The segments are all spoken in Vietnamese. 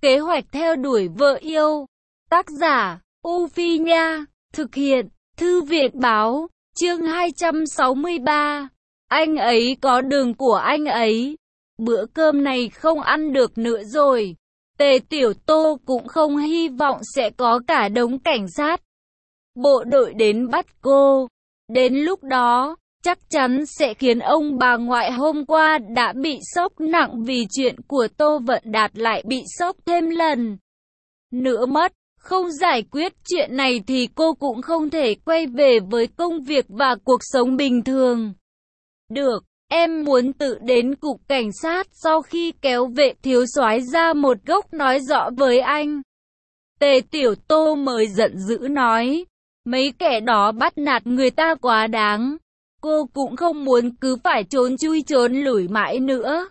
Kế hoạch theo đuổi vợ yêu. Tác giả, U Phi Nha. Thực hiện, Thư viện Báo. Chương 263. Anh ấy có đường của anh ấy. Bữa cơm này không ăn được nữa rồi. Tề Tiểu Tô cũng không hy vọng sẽ có cả đống cảnh sát bộ đội đến bắt cô. Đến lúc đó, chắc chắn sẽ khiến ông bà ngoại hôm qua đã bị sốc nặng vì chuyện của Tô Vận Đạt lại bị sốc thêm lần nữa mất. Không giải quyết chuyện này thì cô cũng không thể quay về với công việc và cuộc sống bình thường được. Em muốn tự đến cục cảnh sát sau khi kéo Vệ thiếu soái ra một góc nói rõ với anh. Tề Tiểu Tô mới giận dữ nói. Mấy kẻ đó bắt nạt người ta quá đáng. Cô cũng không muốn cứ phải trốn chui trốn lủi mãi nữa.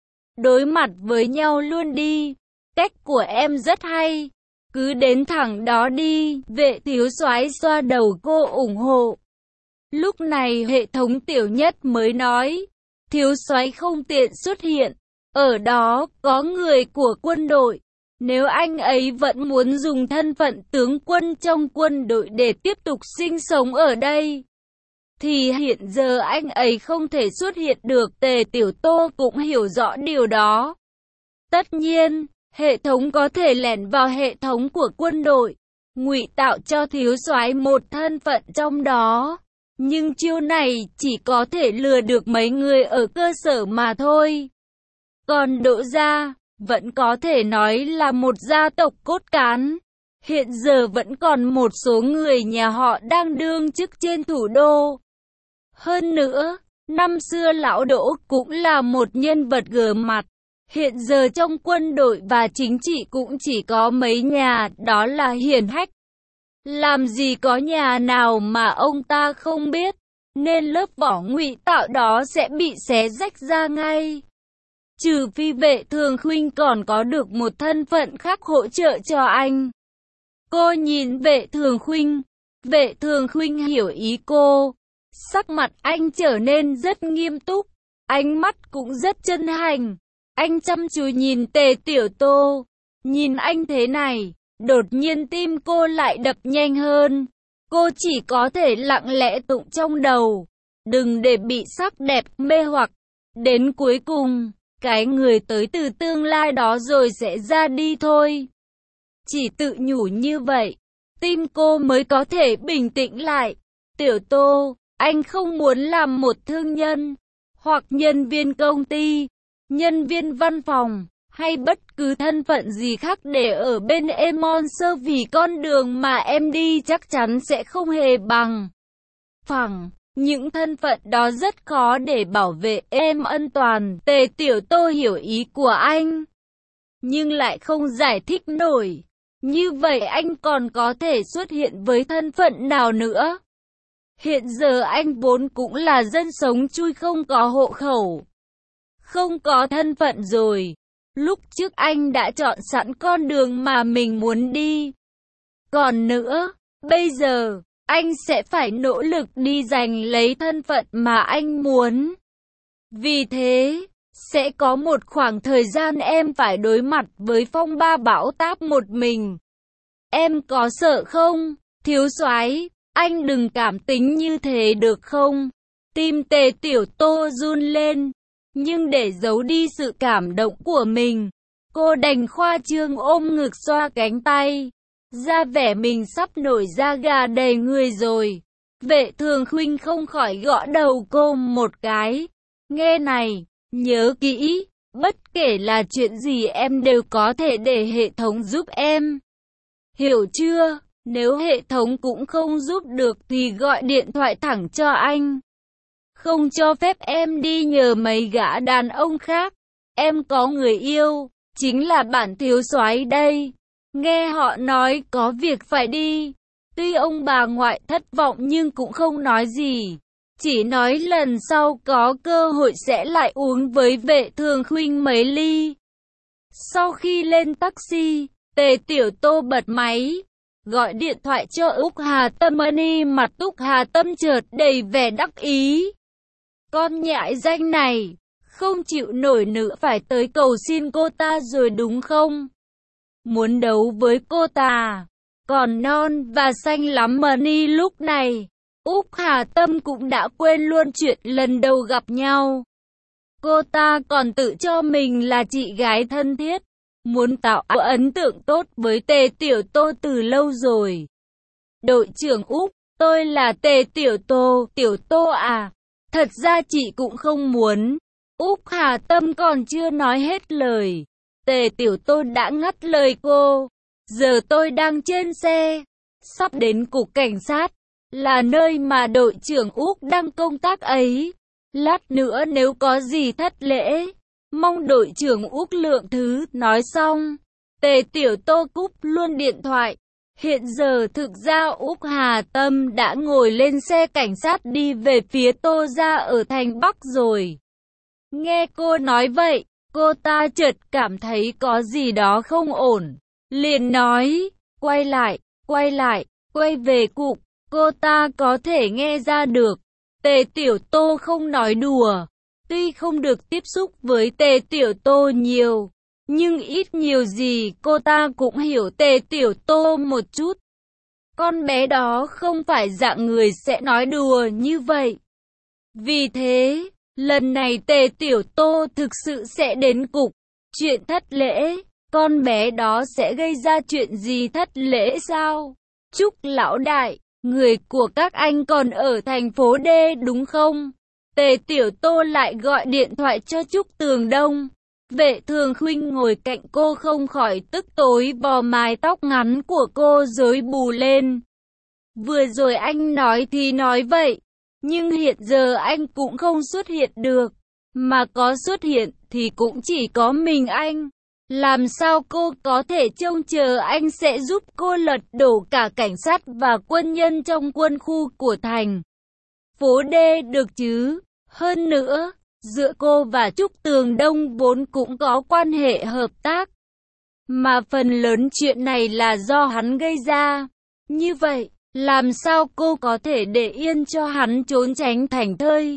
Đối mặt với nhau luôn đi. Cách của em rất hay. Cứ đến thẳng đó đi. Vệ thiếu soái xoa đầu cô ủng hộ. Lúc này hệ thống Tiểu Nhất mới nói. Thiếu soái không tiện xuất hiện. Ở đó có người của quân đội. Nếu anh ấy vẫn muốn dùng thân phận tướng quân trong quân đội để tiếp tục sinh sống ở đây, thì hiện giờ anh ấy không thể xuất hiện được. Tề Tiểu Tô cũng hiểu rõ điều đó. Tất nhiên, hệ thống có thể lẻn vào hệ thống của quân đội, ngụy tạo cho thiếu soái một thân phận trong đó. Nhưng chiêu này chỉ có thể lừa được mấy người ở cơ sở mà thôi. Còn Đỗ gia vẫn có thể nói là một gia tộc cốt cán. Hiện giờ vẫn còn một số người nhà họ đang đương chức trên thủ đô. Hơn nữa, năm xưa lão Đỗ cũng là một nhân vật gờ mặt. Hiện giờ trong quân đội và chính trị cũng chỉ có mấy nhà, đó là hiển hách. Làm gì có nhà nào mà ông ta không biết, nên lớp vỏ ngụy tạo đó sẽ bị xé rách ra ngay. Trừ phi Vệ Thường Khuynh còn có được một thân phận khác hỗ trợ cho anh. Cô nhìn Vệ Thường Khuynh. Vệ Thường Khuynh hiểu ý cô. Sắc mặt anh trở nên rất nghiêm túc. Ánh mắt cũng rất chân thành. Anh chăm chú nhìn Tề Tiểu Tô. Nhìn anh thế này, đột nhiên tim cô lại đập nhanh hơn. Cô chỉ có thể lặng lẽ tụng trong đầu. Đừng để bị sắc đẹp mê hoặc. Đến cuối cùng, cái người tới từ tương lai đó rồi sẽ ra đi thôi. Chỉ tự nhủ như vậy, tim cô mới có thể bình tĩnh lại. Tiểu Tô, anh không muốn làm một thương nhân, hoặc nhân viên công ty, nhân viên văn phòng, hay bất cứ thân phận gì khác để ở bên em Monster, vì con đường mà em đi chắc chắn sẽ không hề bằng phẳng. Những thân phận đó rất khó để bảo vệ em an toàn. Tề Tiểu Tô hiểu ý của anh, nhưng lại không giải thích nổi. Như vậy anh còn có thể xuất hiện với thân phận nào nữa? Hiện giờ anh vốn cũng là dân sống chui, không có hộ khẩu, không có thân phận rồi. Lúc trước anh đã chọn sẵn con đường mà mình muốn đi. Còn nữa, bây giờ anh sẽ phải nỗ lực đi giành lấy thân phận mà anh muốn. Vì thế, sẽ có một khoảng thời gian em phải đối mặt với phong ba bão táp một mình. Em có sợ không? Thiếu soái, anh đừng cảm tính như thế được không? Tim Tề Tiểu Tô run lên, nhưng để giấu đi sự cảm động của mình, cô đành khoa trương ôm ngực xoa cánh tay, ra vẻ mình sắp nổi da gà đầy người rồi. Vệ Thường Khuynh không khỏi gõ đầu cô một cái. Nghe này, nhớ kỹ, bất kể là chuyện gì em đều có thể để hệ thống giúp em. Hiểu chưa? Nếu hệ thống cũng không giúp được thì gọi điện thoại thẳng cho anh. Không cho phép em đi nhờ mấy gã đàn ông khác. Em có người yêu, chính là bản thiếu soái đây. Nghe họ nói có việc phải đi. Tuy ông bà ngoại thất vọng nhưng cũng không nói gì. Chỉ nói lần sau có cơ hội sẽ lại uống với Vệ Thường Khuynh mấy ly. Sau khi lên taxi, Tề Tiểu Tô bật máy, gọi điện thoại cho Úc Hà Tâm. Mặt Úc Hà Tâm chợt đầy vẻ đắc ý. Con nhãi danh này, không chịu nổi nữa phải tới cầu xin cô ta rồi đúng không? muốn đấu với cô ta. Còn non và xanh lắm Money lúc này. Úc Hà Tâm cũng đã quên luôn chuyện lần đầu gặp nhau. Cô ta còn tự cho mình là chị gái thân thiết, muốn tạo ấn tượng tốt với Tề Tiểu Tô từ lâu rồi. Đội trưởng Úc, tôi là Tề Tiểu Tô à? Thật ra chị cũng không muốn. Úc Hà Tâm còn chưa nói hết lời. Tề Tiểu Tô đã ngắt lời cô. Giờ tôi đang trên xe, sắp đến cục cảnh sát, là nơi mà đội trưởng Úc đang công tác ấy. Lát nữa nếu có gì thất lễ, mong đội trưởng Úc lượng thứ. Nói xong, Tề Tiểu Tô cúp luôn điện thoại. Hiện giờ thực ra Úc Hà Tâm đã ngồi lên xe cảnh sát đi về phía Tô gia ở thành Bắc rồi. Nghe cô nói vậy, cô ta chợt cảm thấy có gì đó không ổn. Liền nói, quay về cục. Cô ta có thể nghe ra được, Tề Tiểu Tô không nói đùa. Tuy không được tiếp xúc với Tề Tiểu Tô nhiều, nhưng ít nhiều gì cô ta cũng hiểu Tề Tiểu Tô một chút. Con bé đó không phải dạng người sẽ nói đùa như vậy. Vì thế, lần này Tề Tiểu Tô thực sự sẽ đến cục. Chuyện thất lễ, con bé đó sẽ gây ra chuyện gì thất lễ sao? Trúc lão đại, người của các anh còn ở thành phố D đúng không? Tề Tiểu Tô lại gọi điện thoại cho Trúc Tường Đông. Vệ Thường Khuynh ngồi cạnh cô không khỏi tức tối vò mái tóc ngắn của cô rối bù lên. Vừa rồi anh nói thì nói vậy, nhưng hiện giờ anh cũng không xuất hiện được. Mà có xuất hiện thì cũng chỉ có mình anh. Làm sao cô có thể trông chờ anh sẽ giúp cô lật đổ cả cảnh sát và quân nhân trong quân khu của thành phố D được chứ? Hơn nữa, giữa cô và Trúc Tường Đông vốn cũng có quan hệ hợp tác. Mà phần lớn chuyện này là do hắn gây ra. Như vậy, làm sao cô có thể để yên cho hắn trốn tránh thành thơi?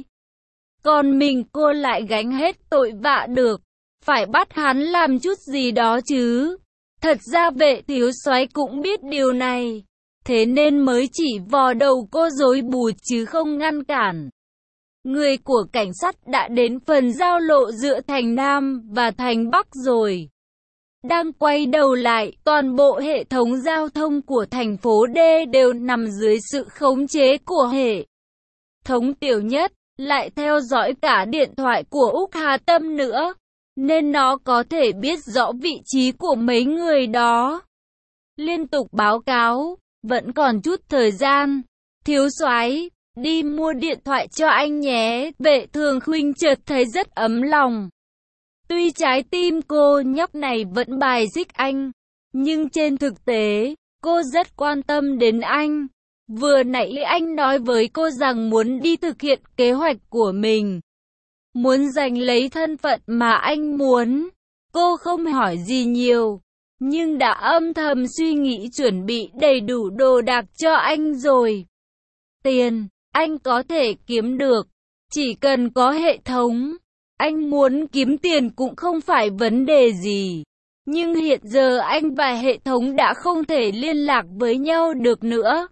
Còn mình cô lại gánh hết tội vạ được. Phải bắt hắn làm chút gì đó chứ. Thật ra Vệ thiếu soái cũng biết điều này. Thế nên mới chỉ vò đầu cô rối bù chứ không ngăn cản. Người của cảnh sát đã đến phần giao lộ giữa thành Nam và thành Bắc rồi. Đang quay đầu lại, toàn bộ hệ thống giao thông của thành phố D đều nằm dưới sự khống chế của hệ thống Tiểu Nhất, lại theo dõi cả điện thoại của Úc Hà Tâm nữa, nên nó có thể biết rõ vị trí của mấy người đó. Liên tục báo cáo, vẫn còn chút thời gian. Thiếu soái, đi mua điện thoại cho anh nhé. Vệ Thường Khuynh chợt thấy rất ấm lòng. Tuy trái tim cô nhóc này vẫn bài xích anh, nhưng trên thực tế, cô rất quan tâm đến anh. Vừa nãy anh nói với cô rằng muốn đi thực hiện kế hoạch của mình, muốn giành lấy thân phận mà anh muốn. Cô không hỏi gì nhiều, nhưng đã âm thầm suy nghĩ chuẩn bị đầy đủ đồ đạc cho anh rồi. Tiền, anh có thể kiếm được, chỉ cần có hệ thống. Anh muốn kiếm tiền cũng không phải vấn đề gì. Nhưng hiện giờ anh và hệ thống đã không thể liên lạc với nhau được nữa,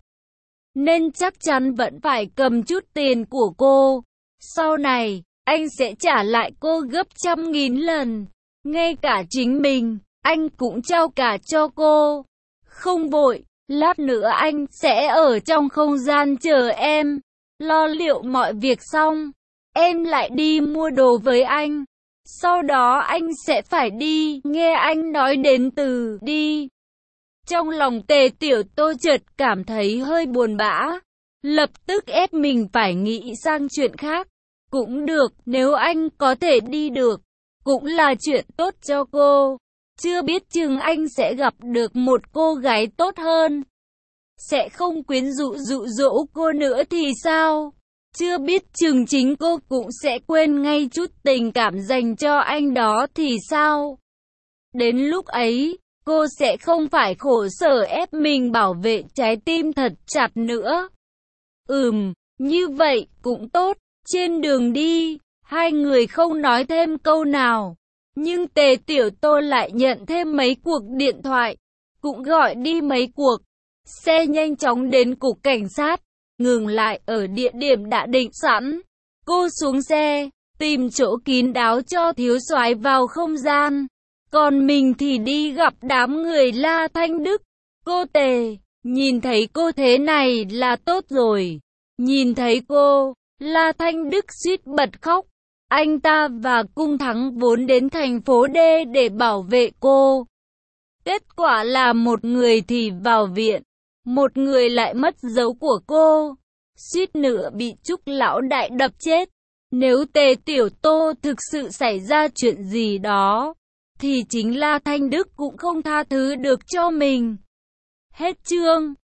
nên chắc chắn vẫn phải cầm chút tiền của cô. Sau này, anh sẽ trả lại cô gấp 100.000 lần. Ngay cả chính mình, anh cũng trao cả cho cô. Không vội, lát nữa anh sẽ ở trong không gian chờ em. Lo liệu mọi việc xong, em lại đi mua đồ với anh. Sau đó anh sẽ phải đi. Nghe anh nói đến từ đi, trong lòng Tề Tiểu Tô chợt cảm thấy hơi buồn bã. Lập tức ép mình phải nghĩ sang chuyện khác. Cũng được, nếu anh có thể đi được, cũng là chuyện tốt cho cô. Chưa biết chừng anh sẽ gặp được một cô gái tốt hơn, sẽ không quyến rũ dụ dỗ cô nữa thì sao? Chưa biết chừng chính cô cũng sẽ quên ngay chút tình cảm dành cho anh đó thì sao? Đến lúc ấy, cô sẽ không phải khổ sở ép mình bảo vệ trái tim thật chặt nữa. Như vậy cũng tốt. Trên đường đi, hai người không nói thêm câu nào. Nhưng Tề Tiểu Tô lại nhận thêm mấy cuộc điện thoại, cũng gọi đi mấy cuộc. Xe nhanh chóng đến cục cảnh sát, ngừng lại ở địa điểm đã định sẵn. Cô xuống xe, tìm chỗ kín đáo cho thiếu soái vào không gian. Còn mình thì đi gặp đám người La Thanh Đức. Cô Tề, nhìn thấy cô thế này là tốt rồi. Nhìn thấy cô, La Thanh Đức suýt bật khóc. Anh ta và Cung Thắng vốn đến thành phố D để bảo vệ cô. Kết quả là một người thì vào viện, một người lại mất dấu của cô. Suýt nữa bị Trúc lão đại đập chết. Nếu Tề Tiểu Tô thực sự xảy ra chuyện gì đó, thì chính La Thanh Đức cũng không tha thứ được cho mình. Hết chương.